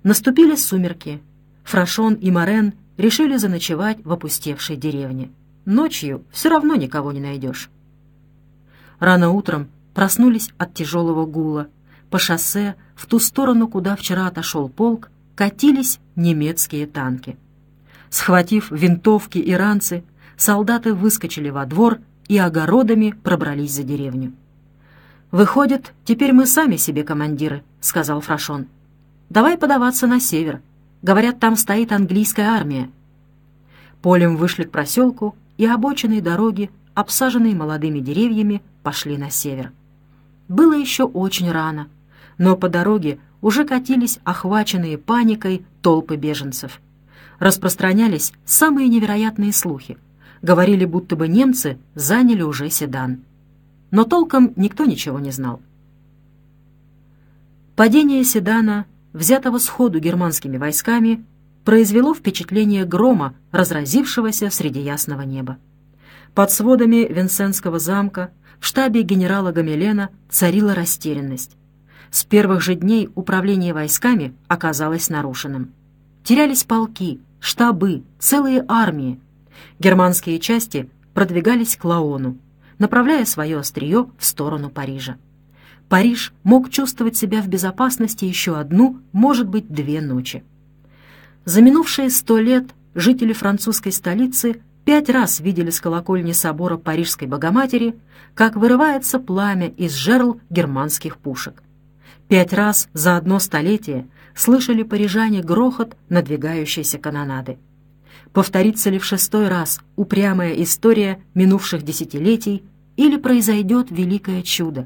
Наступили сумерки. Фрашон и Морен решили заночевать в опустевшей деревне. Ночью все равно никого не найдешь. Рано утром проснулись от тяжелого гула. По шоссе, в ту сторону, куда вчера отошел полк, катились немецкие танки. Схватив винтовки и ранцы, солдаты выскочили во двор и огородами пробрались за деревню. «Выходит, теперь мы сами себе командиры», — сказал Фрашон. «Давай подаваться на север. Говорят, там стоит английская армия». Полем вышли к проселку, и обочины дороги, обсаженные молодыми деревьями, пошли на север. Было еще очень рано, но по дороге уже катились охваченные паникой толпы беженцев. Распространялись самые невероятные слухи. Говорили, будто бы немцы заняли уже Седан. Но толком никто ничего не знал. Падение Седана, взятого сходу германскими войсками, произвело впечатление грома, разразившегося среди ясного неба. Под сводами Винсентского замка в штабе генерала Гамелена царила растерянность. С первых же дней управление войсками оказалось нарушенным. Терялись полки, штабы, целые армии. Германские части продвигались к Лаону, направляя свое острие в сторону Парижа. Париж мог чувствовать себя в безопасности еще одну, может быть, 2 ночи. За минувшие 100 лет жители французской столицы 5 раз видели с колокольни собора Парижской Богоматери, как вырывается пламя из жерл германских пушек. 5 раз за одно столетие слышали парижане грохот надвигающейся канонады. Повторится ли в 6-й раз упрямая история минувших десятилетий или произойдет великое чудо?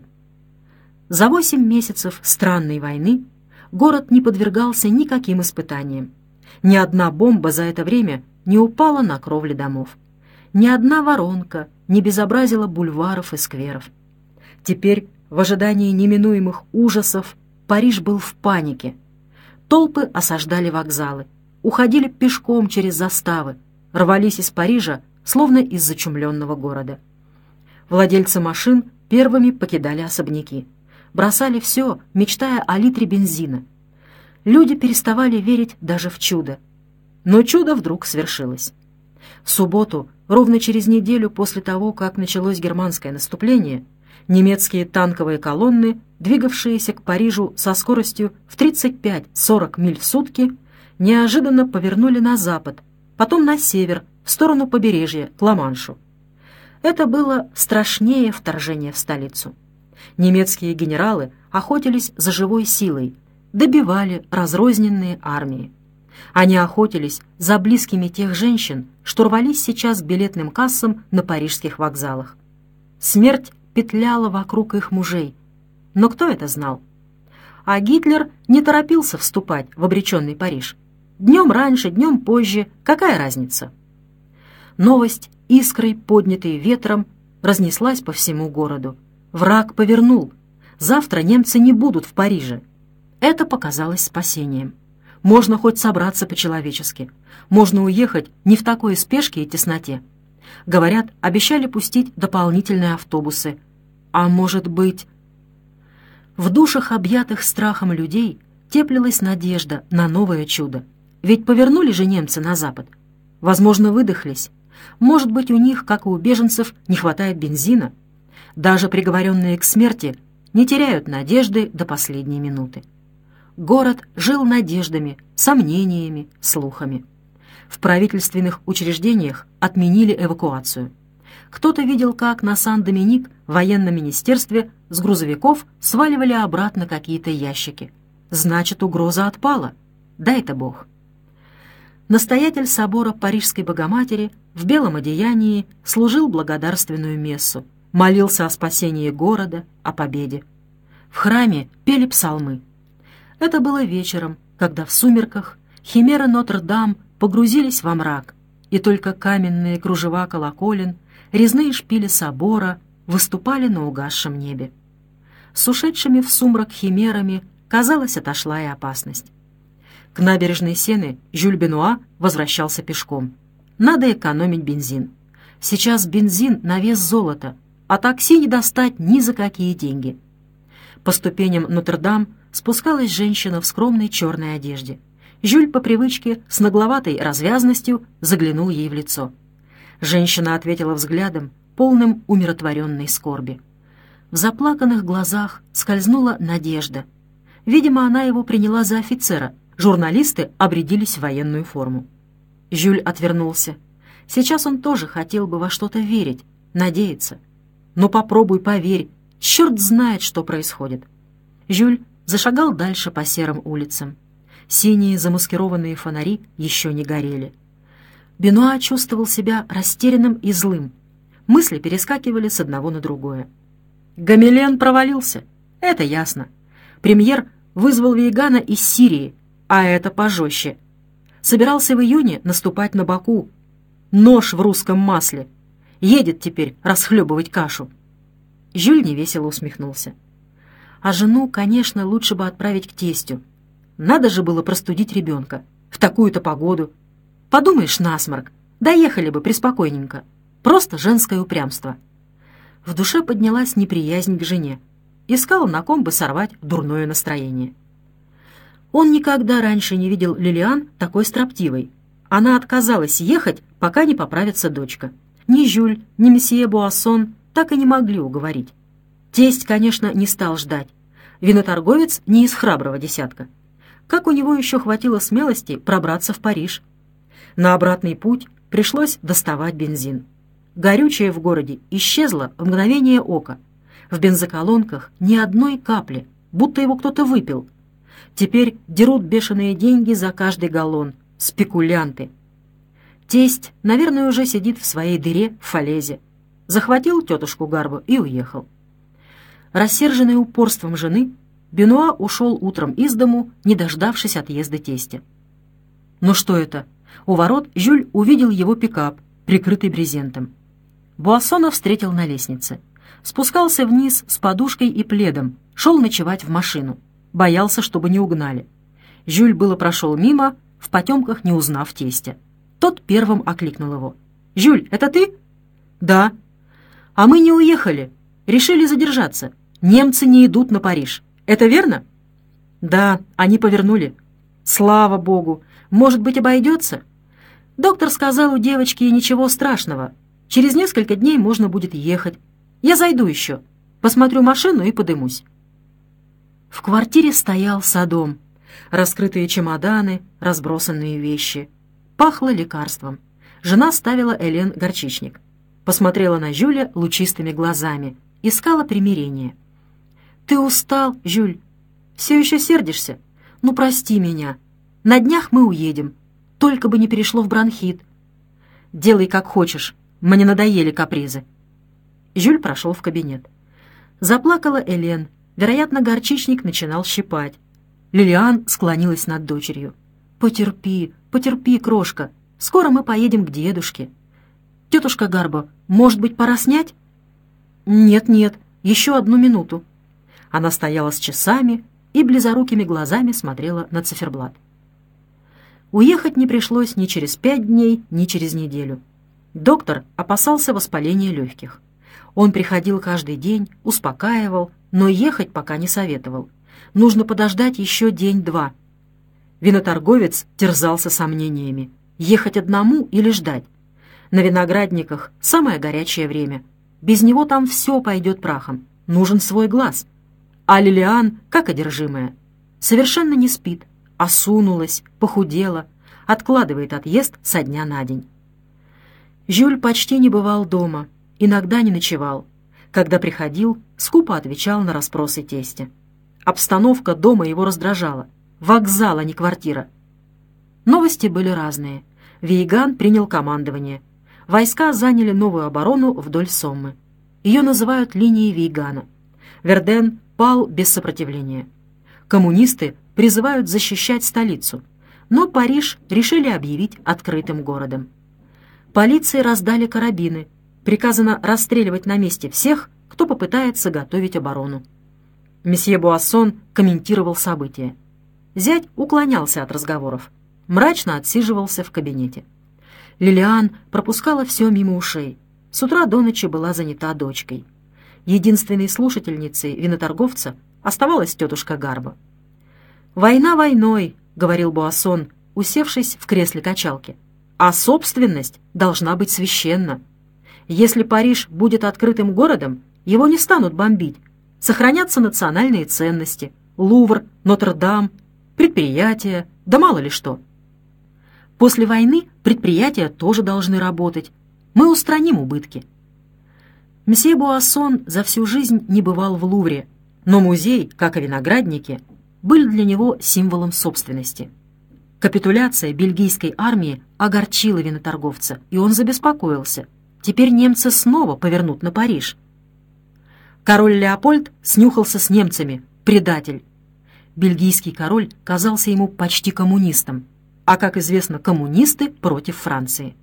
За 8 месяцев странной войны город не подвергался никаким испытаниям. Ни одна бомба за это время не упала на кровли домов. Ни одна воронка не безобразила бульваров и скверов. Теперь, в ожидании неминуемых ужасов, Париж был в панике. Толпы осаждали вокзалы, уходили пешком через заставы, рвались из Парижа, словно из зачумленного города. Владельцы машин первыми покидали особняки. Бросали все, мечтая о литре бензина. Люди переставали верить даже в чудо. Но чудо вдруг свершилось. В субботу, ровно через неделю после того, как началось германское наступление, немецкие танковые колонны, двигавшиеся к Парижу со скоростью в 35-40 миль в сутки, неожиданно повернули на запад, потом на север, в сторону побережья, к Ла-Маншу. Это было страшнее вторжения в столицу. Немецкие генералы охотились за живой силой, добивали разрозненные армии. Они охотились за близкими тех женщин, что рвались сейчас к билетным кассам на парижских вокзалах. Смерть петляла вокруг их мужей. Но кто это знал? А Гитлер не торопился вступать в обреченный Париж. Днем раньше, днем позже, какая разница? Новость, искрой поднятой ветром, разнеслась по всему городу. Враг повернул. Завтра немцы не будут в Париже. Это показалось спасением. Можно хоть собраться по-человечески. Можно уехать не в такой спешке и тесноте. Говорят, обещали пустить дополнительные автобусы. А может быть... В душах, объятых страхом людей, теплилась надежда на новое чудо. Ведь повернули же немцы на запад. Возможно, выдохлись. Может быть, у них, как и у беженцев, не хватает бензина. Даже приговоренные к смерти не теряют надежды до последней минуты. Город жил надеждами, сомнениями, слухами. В правительственных учреждениях отменили эвакуацию. Кто-то видел, как на Сан-Доминик в военном министерстве с грузовиков сваливали обратно какие-то ящики. Значит, угроза отпала. Дай-то Бог. Настоятель собора Парижской Богоматери в белом одеянии служил благодарственную мессу, молился о спасении города, о победе. В храме пели псалмы. Это было вечером, когда в сумерках химеры Нотр-Дам погрузились во мрак, и только каменные кружева колоколен, резные шпили собора выступали на угасшем небе. С ушедшими в сумрак химерами, казалось, отошла и опасность. К набережной Сены Жюль Бенуа возвращался пешком. Надо экономить бензин. Сейчас бензин на вес золота, а такси не достать ни за какие деньги. По ступеням Нотр-Дам спускалась женщина в скромной черной одежде. Жюль по привычке с нагловатой развязностью заглянул ей в лицо. Женщина ответила взглядом, полным умиротворенной скорби. В заплаканных глазах скользнула надежда. Видимо, она его приняла за офицера. Журналисты обрядились в военную форму. Жюль отвернулся. Сейчас он тоже хотел бы во что-то верить, надеяться. Но попробуй поверь, черт знает, что происходит. Жюль зашагал дальше по серым улицам. Синие замаскированные фонари еще не горели. Бенуа чувствовал себя растерянным и злым. Мысли перескакивали с одного на другое. Гамилен провалился, это ясно. Премьер вызвал Вейгана из Сирии, а это пожестче. Собирался в июне наступать на Баку. Нож в русском масле. Едет теперь расхлебывать кашу. Жюль невесело усмехнулся. А жену, конечно, лучше бы отправить к тестю. Надо же было простудить ребенка. В такую-то погоду. Подумаешь, насморк. Доехали бы преспокойненько. Просто женское упрямство. В душе поднялась неприязнь к жене. Искал, на ком бы сорвать дурное настроение. Он никогда раньше не видел Лилиан такой строптивой. Она отказалась ехать, пока не поправится дочка. Ни Жюль, ни месье Буассон так и не могли уговорить. Тесть, конечно, не стал ждать. Виноторговец не из храброго десятка. Как у него еще хватило смелости пробраться в Париж? На обратный путь пришлось доставать бензин. Горючее в городе исчезло в мгновение ока. В бензоколонках ни одной капли, будто его кто-то выпил. Теперь дерут бешеные деньги за каждый галлон. Спекулянты. Тесть, наверное, уже сидит в своей дыре в Фалезе. Захватил тетушку Гарбу и уехал. Рассерженный упорством жены, Бенуа ушел утром из дому, не дождавшись отъезда тестя. Ну что это? У ворот Жюль увидел его пикап, прикрытый брезентом. Буассона встретил на лестнице. Спускался вниз с подушкой и пледом, шел ночевать в машину. Боялся, чтобы не угнали. Жюль было прошел мимо, в потемках не узнав тестя. Тот первым окликнул его. «Жюль, это ты?» «Да». «А мы не уехали. Решили задержаться. Немцы не идут на Париж. Это верно?» «Да, они повернули». «Слава богу! Может быть, обойдется?» «Доктор сказал у девочки ничего страшного. Через несколько дней можно будет ехать. Я зайду еще. Посмотрю машину и подымусь». В квартире стоял Содом. Раскрытые чемоданы, разбросанные вещи. Пахло лекарством. Жена ставила Элен горчичник. Посмотрела на Жюля лучистыми глазами. Искала примирения. «Ты устал, Жюль? Все еще сердишься? Ну, прости меня. На днях мы уедем. Только бы не перешло в бронхит. Делай, как хочешь. Мне надоели капризы». Жюль прошел в кабинет. Заплакала Элен. Вероятно, горчичник начинал щипать. Лилиан склонилась над дочерью. «Потерпи, потерпи, крошка. Скоро мы поедем к дедушке. Тетушка Гарбо, может быть, пора снять?» «Нет, еще 1 минуту». Она стояла с часами и близорукими глазами смотрела на циферблат. Уехать не пришлось ни через 5 дней, ни через неделю. Доктор опасался воспаления легких. Он приходил каждый день, успокаивал, но ехать пока не советовал. Нужно подождать еще день-два. Виноторговец терзался сомнениями. Ехать одному или ждать? На виноградниках самое горячее время. Без него там все пойдет прахом. Нужен свой глаз. А Лилиан, как одержимая, совершенно не спит, осунулась, похудела, откладывает отъезд со дня на день. Жюль почти не бывал дома, иногда не ночевал. Когда приходил, скупо отвечал на расспросы тестя. Обстановка дома его раздражала. Вокзал, а не квартира. Новости были разные. Вейган принял командование. Войска заняли новую оборону вдоль Соммы. Ее называют линией Вейгана. Верден пал без сопротивления. Коммунисты призывают защищать столицу, но Париж решили объявить открытым городом. Полиции раздали карабины. Приказано расстреливать на месте всех, кто попытается готовить оборону. Месье Буассон комментировал события. Зять уклонялся от разговоров. Мрачно отсиживался в кабинете. Лилиан пропускала все мимо ушей. С утра до ночи была занята дочкой. Единственной слушательницей виноторговца оставалась тетушка Гарбо. Война войной, — говорил Буассон, усевшись в кресле качалки, — «а собственность должна быть священна. Если Париж будет открытым городом, его не станут бомбить. Сохранятся национальные ценности, Лувр, Нотр-Дам, предприятия, да мало ли что. После войны предприятия тоже должны работать. Мы устраним убытки». Мсье Буассон за всю жизнь не бывал в Лувре, но музей, как и виноградники, были для него символом собственности. Капитуляция бельгийской армии огорчила виноторговца, и он забеспокоился. Теперь немцы снова повернут на Париж. Король Леопольд снюхался с немцами, предатель. Бельгийский король казался ему почти коммунистом, а, как известно, коммунисты против Франции.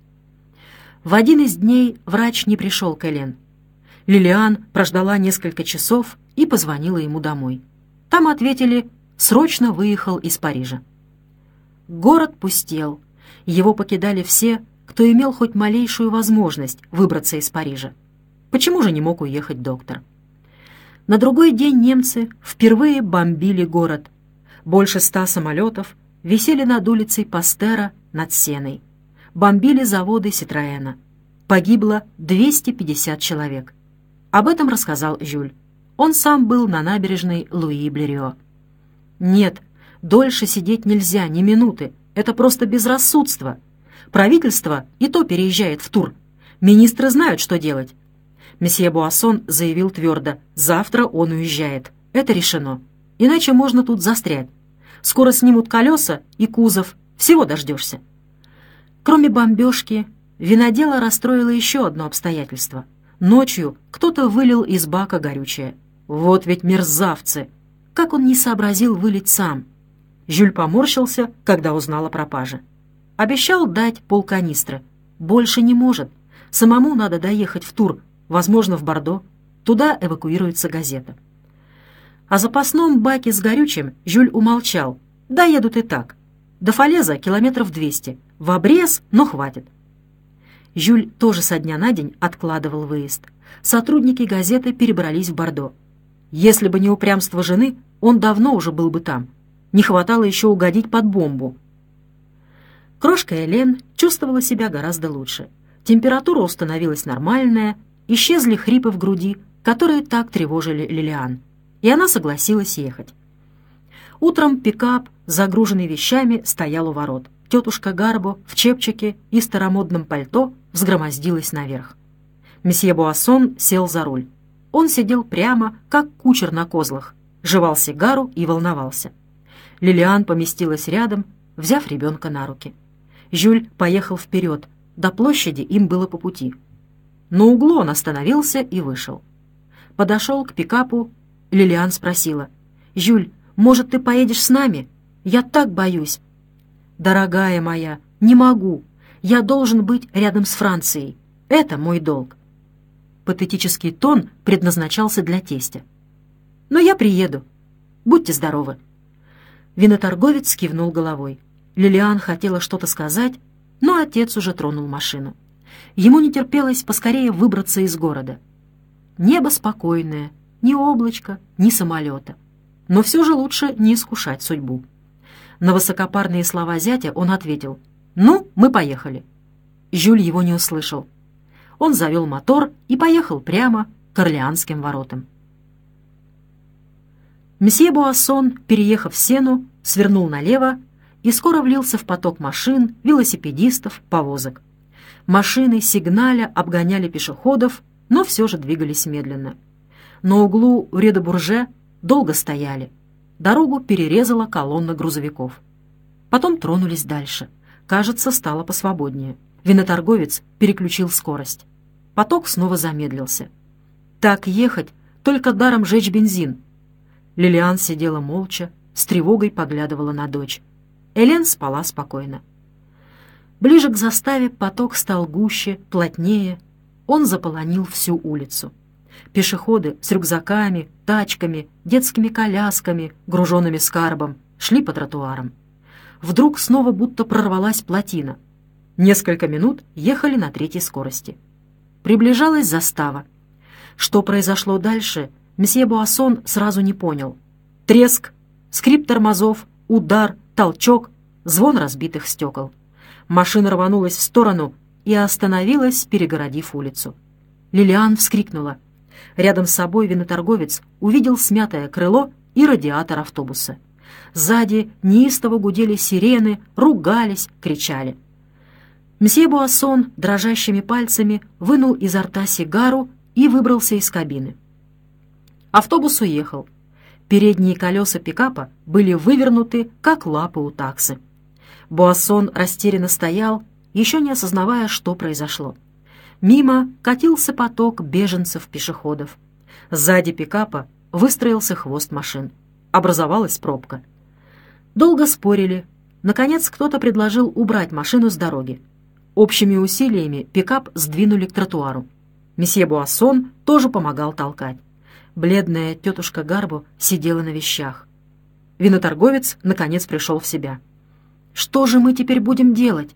В один из дней врач не пришел к Элен. Лилиан прождала несколько часов и позвонила ему домой. Там ответили: срочно выехал из Парижа. Город пустел. Его покидали все, кто имел хоть малейшую возможность выбраться из Парижа. Почему же не мог уехать доктор? На другой день немцы впервые бомбили город. Больше 100 самолетов висели над улицей Пастера над Сеной. Бомбили заводы Ситроэна. Погибло 250 человек. Об этом рассказал Жюль. Он сам был на набережной Луи-Блерио. «Нет, дольше сидеть нельзя, ни минуты. Это просто безрассудство. Правительство и то переезжает в Тур. Министры знают, что делать». Месье Буассон заявил твердо: завтра он уезжает. Это решено. Иначе можно тут застрять. Скоро снимут колеса и кузов. Всего дождешься. Кроме бомбежки, винодела расстроило еще одно обстоятельство. Ночью кто-то вылил из бака горючее. Вот ведь мерзавцы! Как он не сообразил вылить сам? Жюль поморщился, когда узнал о пропаже. Обещал дать полканистры. Больше не может. Самому надо доехать в Тур, возможно, в Бордо. Туда эвакуируется газета. О запасном баке с горючим Жюль умолчал. Доедут и так. До Фалеза километров 200. В обрез, но хватит. Жюль тоже со дня на день откладывал выезд. Сотрудники газеты перебрались в Бордо. Если бы не упрямство жены, он давно уже был бы там. Не хватало еще угодить под бомбу. Крошка Элен чувствовала себя гораздо лучше. Температура установилась нормальная, исчезли хрипы в груди, которые так тревожили Лилиан. И она согласилась ехать. Утром пикап, загруженный вещами, стоял у ворот. Тетушка Гарбо в чепчике и старомодном пальто взгромоздилась наверх. Месье Буассон сел за руль. Он сидел прямо, как кучер на козлах, жевал сигару и волновался. Лилиан поместилась рядом, взяв ребенка на руки. Жюль поехал вперед. До площади им было по пути. На углу он остановился и вышел. Подошел к пикапу. Лилиан спросила: «Жюль, может, ты поедешь с нами? Я так боюсь». «Дорогая моя, не могу. Я должен быть рядом с Францией. Это мой долг». Патетический тон предназначался для тестя. «Но я приеду. Будьте здоровы». Виноторговец кивнул головой. Лилиан хотела что-то сказать, но отец уже тронул машину. Ему не терпелось поскорее выбраться из города. Небо спокойное, ни облачка, ни самолета. Но все же лучше не искушать судьбу. На высокопарные слова зятя он ответил: «Ну, мы поехали». Жюль его не услышал. Он завел мотор и поехал прямо к Орлеанским воротам. Месье Буассон, переехав Сену, свернул налево и скоро влился в поток машин, велосипедистов, повозок. Машины, сигналя, обгоняли пешеходов, но все же двигались медленно. На углу Рю-де-Бурже долго стояли. Дорогу перерезала колонна грузовиков. Потом тронулись дальше. Кажется, стало посвободнее. Виноторговец переключил скорость. Поток снова замедлился. Так ехать, только даром жечь бензин. Лилиан сидела молча, с тревогой поглядывала на дочь. Элен спала спокойно. Ближе к заставе поток стал гуще, плотнее. Он заполонил всю улицу. Пешеходы с рюкзаками, тачками, детскими колясками, груженными скарбом, шли по тротуарам. Вдруг снова будто прорвалась плотина. Несколько минут ехали на третьей скорости. Приближалась застава. Что произошло дальше, месье Буассон сразу не понял. Треск, скрип тормозов, удар, толчок, звон разбитых стекол. Машина рванулась в сторону и остановилась, перегородив улицу. Лилиан вскрикнула. Рядом с собой виноторговец увидел смятое крыло и радиатор автобуса. Сзади неистово гудели сирены, ругались, кричали. Мсье Буассон дрожащими пальцами вынул изо рта сигару и выбрался из кабины. Автобус уехал. Передние колеса пикапа были вывернуты, как лапы у таксы. Буассон растерянно стоял, еще не осознавая, что произошло. Мимо катился поток беженцев-пешеходов. Сзади пикапа выстроился хвост машин. Образовалась пробка. Долго спорили. Наконец кто-то предложил убрать машину с дороги. Общими усилиями пикап сдвинули к тротуару. Месье Буассон тоже помогал толкать. Бледная тетушка Гарбо сидела на вещах. Виноторговец наконец пришел в себя. «Что же мы теперь будем делать?»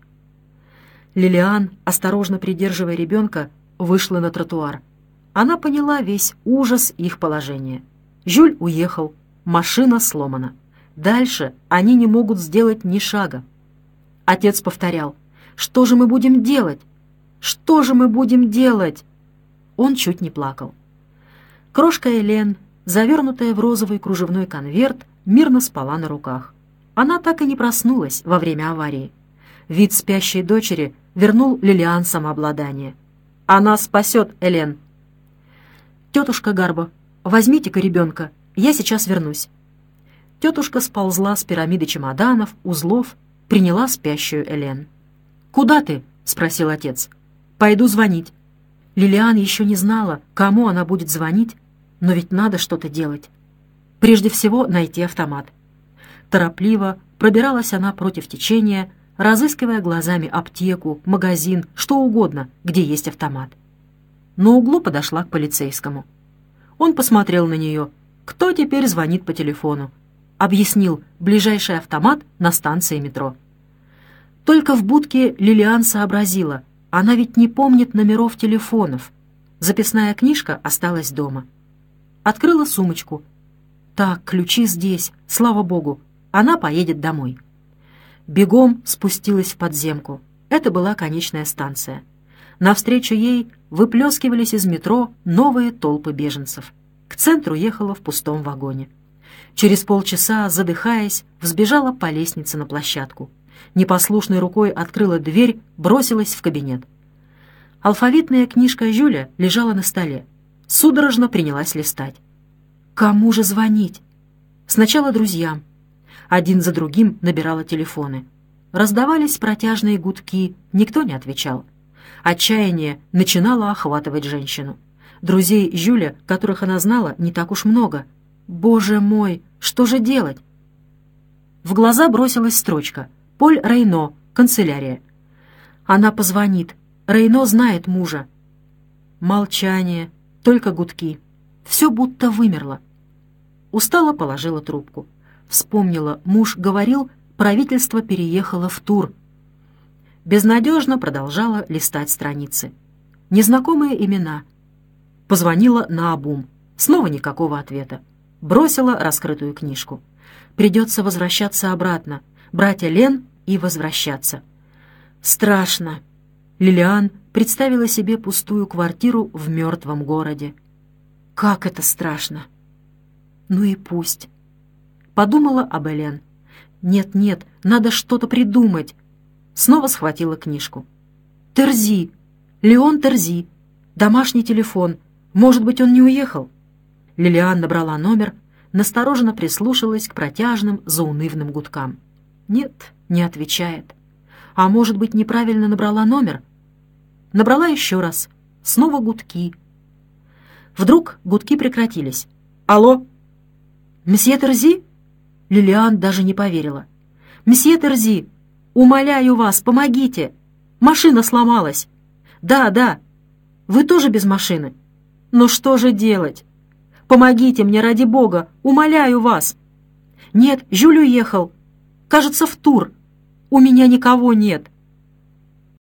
Лилиан, осторожно придерживая ребенка, вышла на тротуар. Она поняла весь ужас их положения. Жюль уехал, машина сломана. Дальше они не могут сделать ни шага. Отец повторял: «Что же мы будем делать? Что же мы будем делать?» Он чуть не плакал. Крошка Элен, завернутая в розовый кружевной конверт, мирно спала на руках. Она так и не проснулась во время аварии. Вид спящей дочери вернул Лилиан самообладание. «Она спасет Элен!» «Тетушка Гарбо, возьмите-ка ребенка, я сейчас вернусь». Тетушка сползла с пирамиды чемоданов, узлов, приняла спящую Элен. «Куда ты?» — спросил отец. «Пойду звонить». Лилиан еще не знала, кому она будет звонить, но ведь надо что-то делать. Прежде всего найти автомат. Торопливо пробиралась она против течения, разыскивая глазами аптеку, магазин, что угодно, где есть автомат. На углу подошла к полицейскому. Он посмотрел на нее. Кто теперь звонит по телефону? Объяснил: ближайший автомат на станции метро. Только в будке Лилиан сообразила, она ведь не помнит номеров телефонов. Записная книжка осталась дома. Открыла сумочку. Так, ключи здесь, слава богу, она поедет домой. Бегом спустилась в подземку. Это была конечная станция. Навстречу ей выплескивались из метро новые толпы беженцев. К центру ехала в пустом вагоне. Через полчаса, задыхаясь, взбежала по лестнице на площадку. Непослушной рукой открыла дверь, бросилась в кабинет. Алфавитная книжка Жюля лежала на столе. Судорожно принялась листать. Кому же звонить? Сначала друзьям. Один за другим набирала телефоны. Раздавались протяжные гудки, никто не отвечал. Отчаяние начинало охватывать женщину. Друзей Жюля, которых она знала, не так уж много. Боже мой, что же делать? В глаза бросилась строчка: «Поль Рейно, канцелярия». Она позвонит. Рейно знает мужа. Молчание, только гудки. Все будто вымерло. Устало положила трубку. Вспомнила, муж говорил, правительство переехало в Тур. Безнадежно продолжала листать страницы. Незнакомые имена. Позвонила наобум. Снова никакого ответа. Бросила раскрытую книжку. Придется возвращаться обратно, брать Элен и возвращаться. Страшно. Лилиан представила себе пустую квартиру в мертвом городе. Как это страшно! Ну и пусть. Подумала об Элен. Нет, надо что-то придумать. Снова схватила книжку. Терзи. Леон Терзи. Домашний телефон. Может быть, он не уехал? Лилиан набрала номер, настороженно прислушалась к протяжным, заунывным гудкам. Нет, не отвечает. А может быть, неправильно набрала номер? Набрала еще раз. Снова гудки. Вдруг гудки прекратились. «Алло?» «Месье Терзи?» Лилиан даже не поверила. «Месье Терзи, умоляю вас, помогите! Машина сломалась!» «Да. Вы тоже без машины?» «Но что же делать? Помогите мне, ради бога! Умоляю вас!» «Нет, Жюль уехал. Кажется, в Тур. У меня никого нет.